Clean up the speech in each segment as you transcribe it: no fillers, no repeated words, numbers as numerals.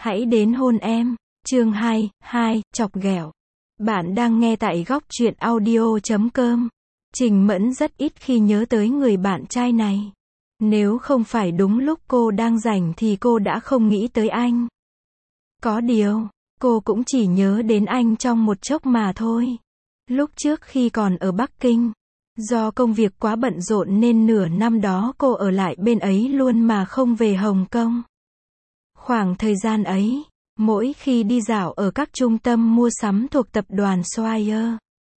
Hãy đến hôn em. Chương 2, chọc ghẹo. Bạn đang nghe tại góc truyện audio.com. Trình Mẫn rất ít khi nhớ tới người bạn trai này. Nếu không phải đúng lúc cô đang rảnh thì cô đã không nghĩ tới anh. Có điều, cô cũng chỉ nhớ đến anh trong một chốc mà thôi. Lúc trước khi còn ở Bắc Kinh, do công việc quá bận rộn nên nửa năm đó cô ở lại bên ấy luôn mà không về Hồng Kông. Khoảng thời gian ấy, mỗi khi đi dạo ở các trung tâm mua sắm thuộc tập đoàn Swire,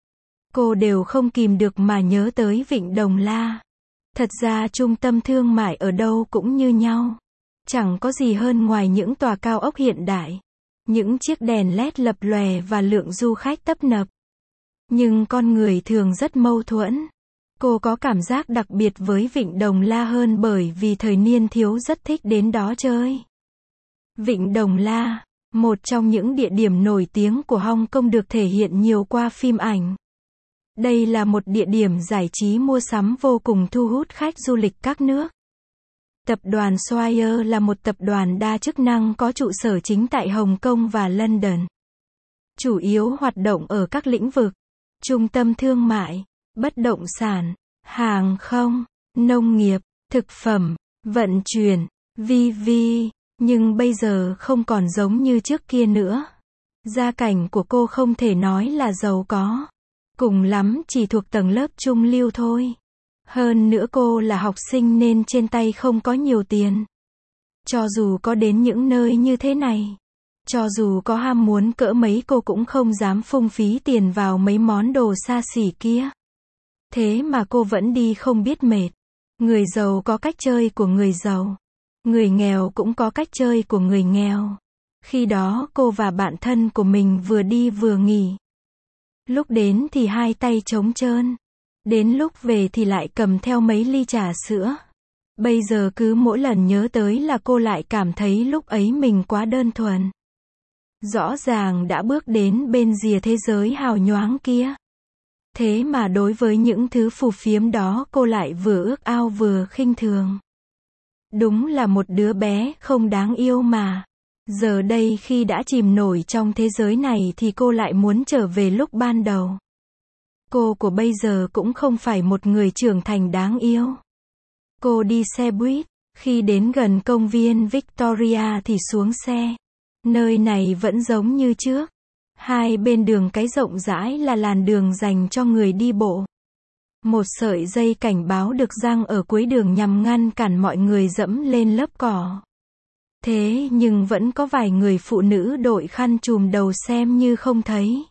cô đều không kìm được mà nhớ tới Vịnh Đồng La. Thật ra trung tâm thương mại ở đâu cũng như nhau. Chẳng có gì hơn ngoài những tòa cao ốc hiện đại, những chiếc đèn LED lập lòe và lượng du khách tấp nập. Nhưng con người thường rất mâu thuẫn. Cô có cảm giác đặc biệt với Vịnh Đồng La hơn bởi vì thời niên thiếu rất thích đến đó chơi. Vịnh Đồng La, một trong những địa điểm nổi tiếng của Hong Kong được thể hiện nhiều qua phim ảnh. Đây là một địa điểm giải trí mua sắm vô cùng thu hút khách du lịch các nước. Tập đoàn Swire là một tập đoàn đa chức năng có trụ sở chính tại Hồng Kông và London. Chủ yếu hoạt động ở các lĩnh vực trung tâm thương mại, bất động sản, hàng không, nông nghiệp, thực phẩm, vận chuyển, v.v. Nhưng bây giờ không còn giống như trước kia nữa. Gia cảnh của cô không thể nói là giàu có. Cùng lắm chỉ thuộc tầng lớp trung lưu thôi. Hơn nữa cô là học sinh nên trên tay không có nhiều tiền. Cho dù có đến những nơi như thế này, cho dù có ham muốn cỡ mấy cô cũng không dám phung phí tiền vào mấy món đồ xa xỉ kia. Thế mà cô vẫn đi không biết mệt. Người giàu có cách chơi của người giàu. Người nghèo cũng có cách chơi của người nghèo. Khi đó cô và bạn thân của mình vừa đi vừa nghỉ. Lúc đến thì hai tay trống trơn. Đến lúc về thì lại cầm theo mấy ly trà sữa. Bây giờ cứ mỗi lần nhớ tới là cô lại cảm thấy lúc ấy mình quá đơn thuần. Rõ ràng đã bước đến bên rìa thế giới hào nhoáng kia. Thế mà đối với những thứ phù phiếm đó cô lại vừa ước ao vừa khinh thường. Đúng là một đứa bé không đáng yêu mà. Giờ đây khi đã chìm nổi trong thế giới này thì cô lại muốn trở về lúc ban đầu. Cô của bây giờ cũng không phải một người trưởng thành đáng yêu. Cô đi xe buýt, khi đến gần công viên Victoria thì xuống xe. Nơi này vẫn giống như trước. Hai bên đường cái rộng rãi là làn đường dành cho người đi bộ. Một sợi dây cảnh báo được giăng ở cuối đường nhằm ngăn cản mọi người dẫm lên lớp cỏ. Thế nhưng vẫn có vài người phụ nữ đội khăn trùm đầu xem như không thấy.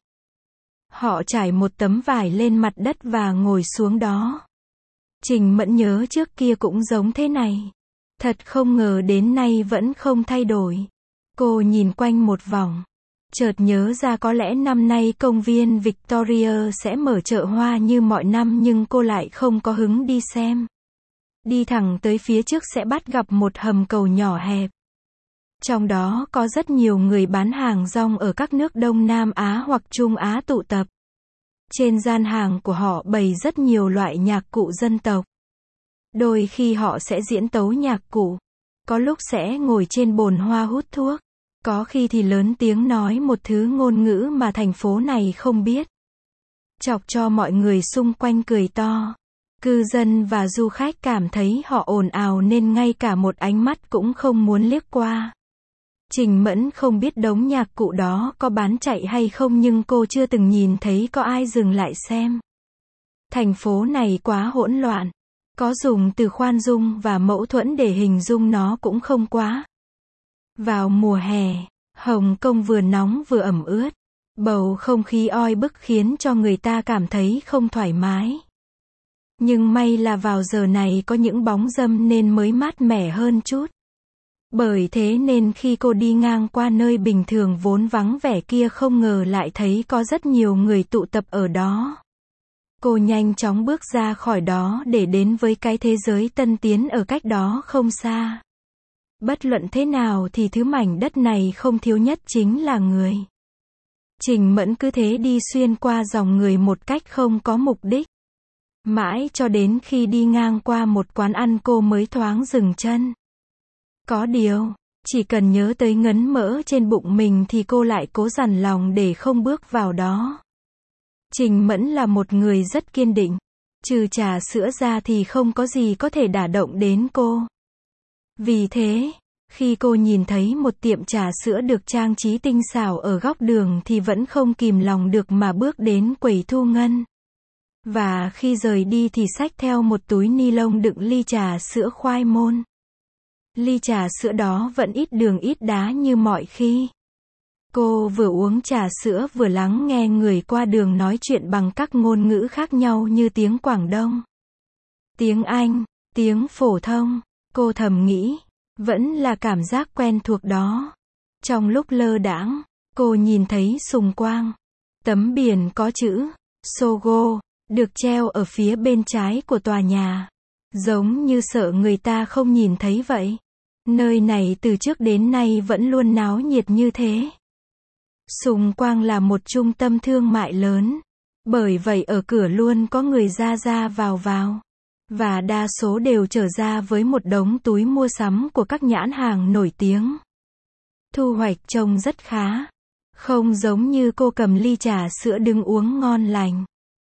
Họ trải một tấm vải lên mặt đất và ngồi xuống đó. Trình Mẫn nhớ trước kia cũng giống thế này. Thật không ngờ đến nay vẫn không thay đổi. Cô nhìn quanh một vòng. Chợt nhớ ra có lẽ năm nay công viên Victoria sẽ mở chợ hoa như mọi năm nhưng cô lại không có hứng đi xem. Đi thẳng tới phía trước sẽ bắt gặp một hầm cầu nhỏ hẹp. Trong đó có rất nhiều người bán hàng rong ở các nước Đông Nam Á hoặc Trung Á tụ tập. Trên gian hàng của họ bày rất nhiều loại nhạc cụ dân tộc. Đôi khi họ sẽ diễn tấu nhạc cụ. Có lúc sẽ ngồi trên bồn hoa hút thuốc. Có khi thì lớn tiếng nói một thứ ngôn ngữ mà thành phố này không biết. Chọc cho mọi người xung quanh cười to. Cư dân và du khách cảm thấy họ ồn ào nên ngay cả một ánh mắt cũng không muốn liếc qua. Trình Mẫn không biết đống nhạc cụ đó có bán chạy hay không nhưng cô chưa từng nhìn thấy có ai dừng lại xem. Thành phố này quá hỗn loạn. Có dùng từ khoan dung và mâu thuẫn để hình dung nó cũng không quá. Vào mùa hè, Hồng Kông vừa nóng vừa ẩm ướt. Bầu không khí oi bức khiến cho người ta cảm thấy không thoải mái. Nhưng may là vào giờ này có những bóng râm nên mới mát mẻ hơn chút. Bởi thế nên khi cô đi ngang qua nơi bình thường vốn vắng vẻ kia không ngờ lại thấy có rất nhiều người tụ tập ở đó. Cô nhanh chóng bước ra khỏi đó để đến với cái thế giới tân tiến ở cách đó không xa. Bất luận thế nào thì thứ mảnh đất này không thiếu nhất chính là người. Trình Mẫn cứ thế đi xuyên qua dòng người một cách không có mục đích. Mãi cho đến khi đi ngang qua một quán ăn cô mới thoáng dừng chân. Có điều, Chỉ cần nhớ tới ngấn mỡ trên bụng mình thì cô lại cố dằn lòng để không bước vào đó. Trình Mẫn là một người rất kiên định. Trừ trà sữa ra thì không có gì có thể đả động đến cô. Vì thế, khi cô nhìn thấy một tiệm trà sữa được trang trí tinh xảo ở góc đường thì vẫn không kìm lòng được mà bước đến quầy thu ngân. Và khi rời đi thì xách theo một túi ni lông đựng ly trà sữa khoai môn. Ly trà sữa đó vẫn ít đường ít đá như mọi khi. Cô vừa uống trà sữa vừa lắng nghe người qua đường nói chuyện bằng các ngôn ngữ khác nhau như tiếng Quảng Đông, tiếng Anh, tiếng phổ thông. Cô thầm nghĩ, vẫn là cảm giác quen thuộc đó. Trong lúc lơ đãng, cô nhìn thấy Sùng Quang. Tấm biển có chữ Sogo được treo ở phía bên trái của tòa nhà. Giống như sợ người ta không nhìn thấy vậy. Nơi này từ trước đến nay vẫn luôn náo nhiệt như thế. Sùng Quang là một trung tâm thương mại lớn. Bởi vậy ở cửa luôn có người ra ra vào vào. Và đa số đều trở ra với một đống túi mua sắm của các nhãn hàng nổi tiếng. Thu hoạch trông rất khá. Không giống như cô cầm ly trà sữa đứng uống ngon lành.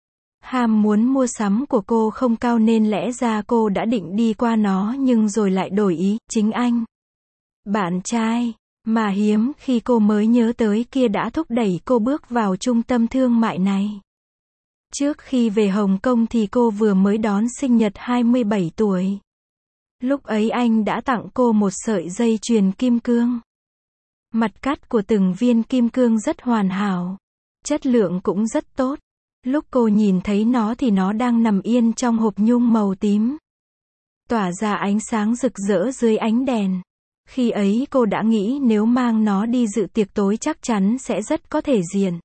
Ham muốn mua sắm của cô không cao nên lẽ ra cô đã định đi qua nó nhưng rồi lại đổi ý. Chính anh, bạn trai, mà hiếm khi cô mới nhớ tới kia đã thúc đẩy cô bước vào trung tâm thương mại này. Trước khi về Hồng Kông thì cô vừa mới đón sinh nhật 27 tuổi. Lúc ấy anh đã tặng cô một sợi dây chuyền kim cương. Mặt cắt của từng viên kim cương rất hoàn hảo. Chất lượng cũng rất tốt. Lúc cô nhìn thấy nó thì nó đang nằm yên trong hộp nhung màu tím. Tỏa ra ánh sáng rực rỡ dưới ánh đèn. Khi ấy cô đã nghĩ nếu mang nó đi dự tiệc tối chắc chắn sẽ rất có thể diện.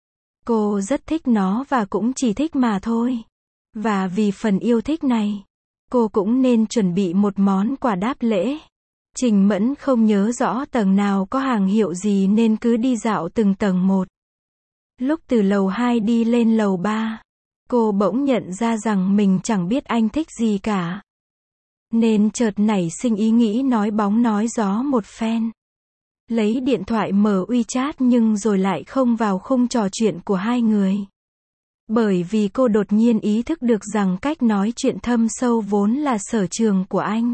Cô rất thích nó và cũng chỉ thích mà thôi. Và vì phần yêu thích này, cô cũng nên chuẩn bị một món quà đáp lễ. Trình Mẫn không nhớ rõ tầng nào có hàng hiệu gì nên cứ đi dạo từng tầng một. Lúc từ lầu 2 đi lên lầu 3, cô bỗng nhận ra rằng mình chẳng biết anh thích gì cả. Nên chợt nảy sinh ý nghĩ nói bóng nói gió một phen. Lấy điện thoại mở WeChat nhưng rồi lại không vào khung trò chuyện của hai người. Bởi vì cô đột nhiên ý thức được rằng cách nói chuyện thâm sâu vốn là sở trường của anh.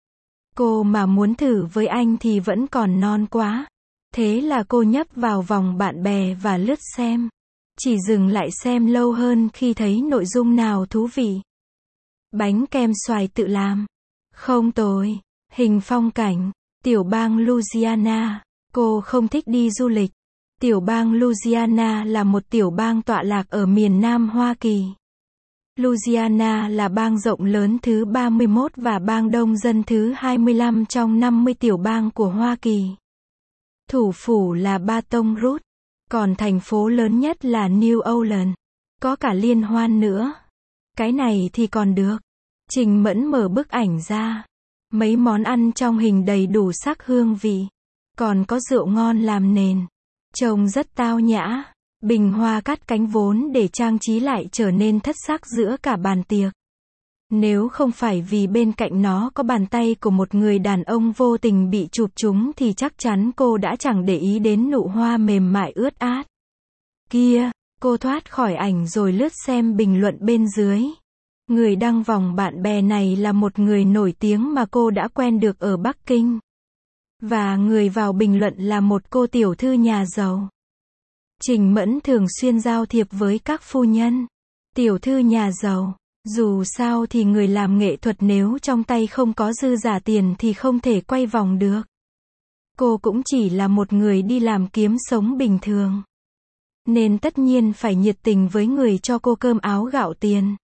Cô mà muốn thử với anh thì vẫn còn non quá. Thế là cô nhấp vào vòng bạn bè và lướt xem. Chỉ dừng lại xem lâu hơn khi thấy nội dung nào thú vị. Bánh kem xoài tự làm. Không tồi. Hình phong cảnh. Tiểu bang Louisiana. Cô không thích đi du lịch. Tiểu bang Louisiana là một tiểu bang tọa lạc ở miền Nam Hoa Kỳ. Louisiana là bang rộng lớn thứ 31 và bang đông dân thứ 25 trong 50 tiểu bang của Hoa Kỳ. Thủ phủ là Baton Rouge, còn thành phố lớn nhất là New Orleans. Có cả liên hoan nữa. Cái này thì còn được. Trình Mẫn mở bức ảnh ra. Mấy món ăn trong hình đầy đủ sắc hương vị. Còn có rượu ngon làm nền. Trông rất tao nhã. Bình hoa cắt cánh vốn để trang trí lại trở nên thất sắc giữa cả bàn tiệc. Nếu không phải vì bên cạnh nó có bàn tay của một người đàn ông vô tình bị chụp trúng thì chắc chắn cô đã chẳng để ý đến nụ hoa mềm mại ướt át. Kia, cô thoát khỏi ảnh rồi lướt xem bình luận bên dưới. Người đăng vòng bạn bè này là một người nổi tiếng mà cô đã quen được ở Bắc Kinh. Và người vào bình luận là một cô tiểu thư nhà giàu. Trình Mẫn thường xuyên giao thiệp với các phu nhân, tiểu thư nhà giàu. Dù sao thì người làm nghệ thuật nếu trong tay không có dư giả tiền thì không thể quay vòng được. Cô cũng chỉ là một người đi làm kiếm sống bình thường. Nên tất nhiên phải nhiệt tình với người cho cô cơm áo gạo tiền.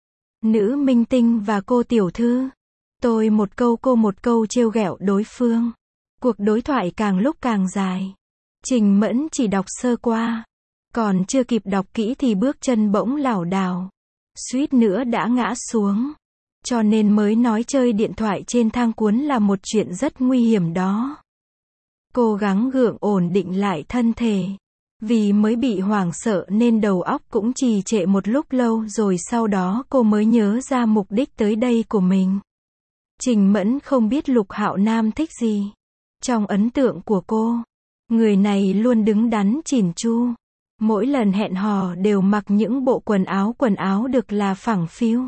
Nữ minh tinh và cô tiểu thư. Tôi một câu cô một câu trêu ghẹo đối phương. Cuộc đối thoại càng lúc càng dài. Trình Mẫn chỉ đọc sơ qua. Còn chưa kịp đọc kỹ thì bước chân bỗng lảo đảo. Suýt nữa đã ngã xuống. Cho nên mới nói chơi điện thoại trên thang cuốn là một chuyện rất nguy hiểm đó. Cố gắng gượng ổn định lại thân thể. Vì mới bị hoảng sợ nên đầu óc cũng trì trệ một lúc lâu rồi sau đó cô mới nhớ ra mục đích tới đây của mình. Trình Mẫn không biết Lục Hạo Nam thích gì. Trong ấn tượng của cô, người này luôn đứng đắn chỉn chu. Mỗi lần hẹn hò đều mặc những bộ quần áo được là phẳng phiu.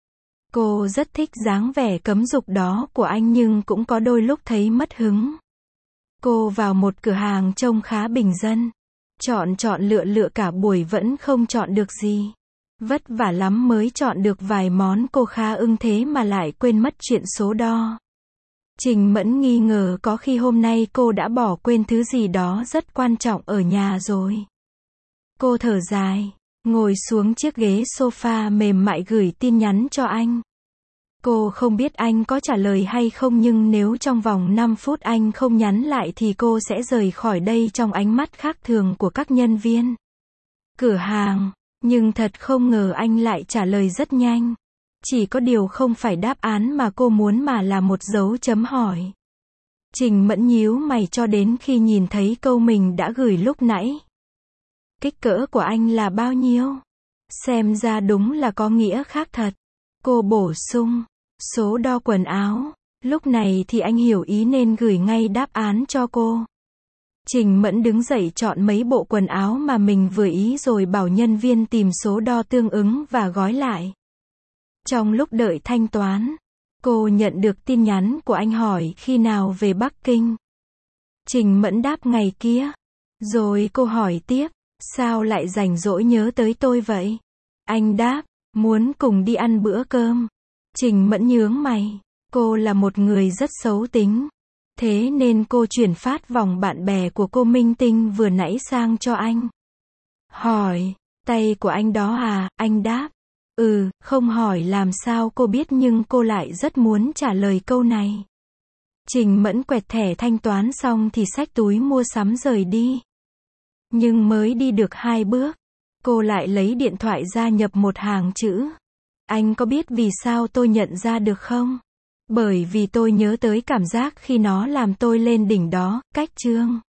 Cô rất thích dáng vẻ cấm dục đó của anh nhưng cũng có đôi lúc thấy mất hứng. Cô vào một cửa hàng trông khá bình dân. Chọn lựa cả buổi vẫn không chọn được gì. Vất vả lắm mới chọn được vài món cô khá ưng thế mà lại quên mất chuyện số đo. Trình Mẫn nghi ngờ có khi hôm nay cô đã bỏ quên thứ gì đó rất quan trọng ở nhà rồi. Cô thở dài, ngồi xuống chiếc ghế sofa mềm mại gửi tin nhắn cho anh. Cô không biết anh có trả lời hay không nhưng nếu trong vòng 5 phút anh không nhắn lại thì cô sẽ rời khỏi đây trong ánh mắt khác thường của các nhân viên cửa hàng. Nhưng thật không ngờ anh lại trả lời rất nhanh. Chỉ có điều không phải đáp án mà cô muốn mà là một dấu chấm hỏi. Trình Mẫn nhíu mày cho đến khi nhìn thấy câu mình đã gửi lúc nãy. Kích cỡ của anh là bao nhiêu? Xem ra đúng là có nghĩa khác thật. Cô bổ sung, số đo quần áo. Lúc này thì anh hiểu ý nên gửi ngay đáp án cho cô. Trình Mẫn đứng dậy chọn mấy bộ quần áo mà mình vừa ý rồi bảo nhân viên tìm số đo tương ứng và gói lại. Trong lúc đợi thanh toán, cô nhận được tin nhắn của anh hỏi khi nào về Bắc Kinh. Trình Mẫn đáp ngày kia. Rồi cô hỏi tiếp, sao lại rảnh rỗi nhớ tới tôi vậy? Anh đáp, muốn cùng đi ăn bữa cơm. Trình Mẫn nhướng mày, cô là một người rất xấu tính. Thế nên cô chuyển phát vòng bạn bè của cô minh tinh vừa nãy sang cho anh. Hỏi, tay của anh đó à? Anh đáp, không hỏi làm sao cô biết nhưng cô lại rất muốn trả lời câu này. Trình Mẫn quẹt thẻ thanh toán xong thì xách túi mua sắm rời đi. Nhưng mới đi được 2 bước, cô lại lấy điện thoại ra nhập một hàng chữ. Anh có biết vì sao tôi nhận ra được không? Bởi vì tôi nhớ tới cảm giác khi nó làm tôi lên đỉnh đó, cách chương.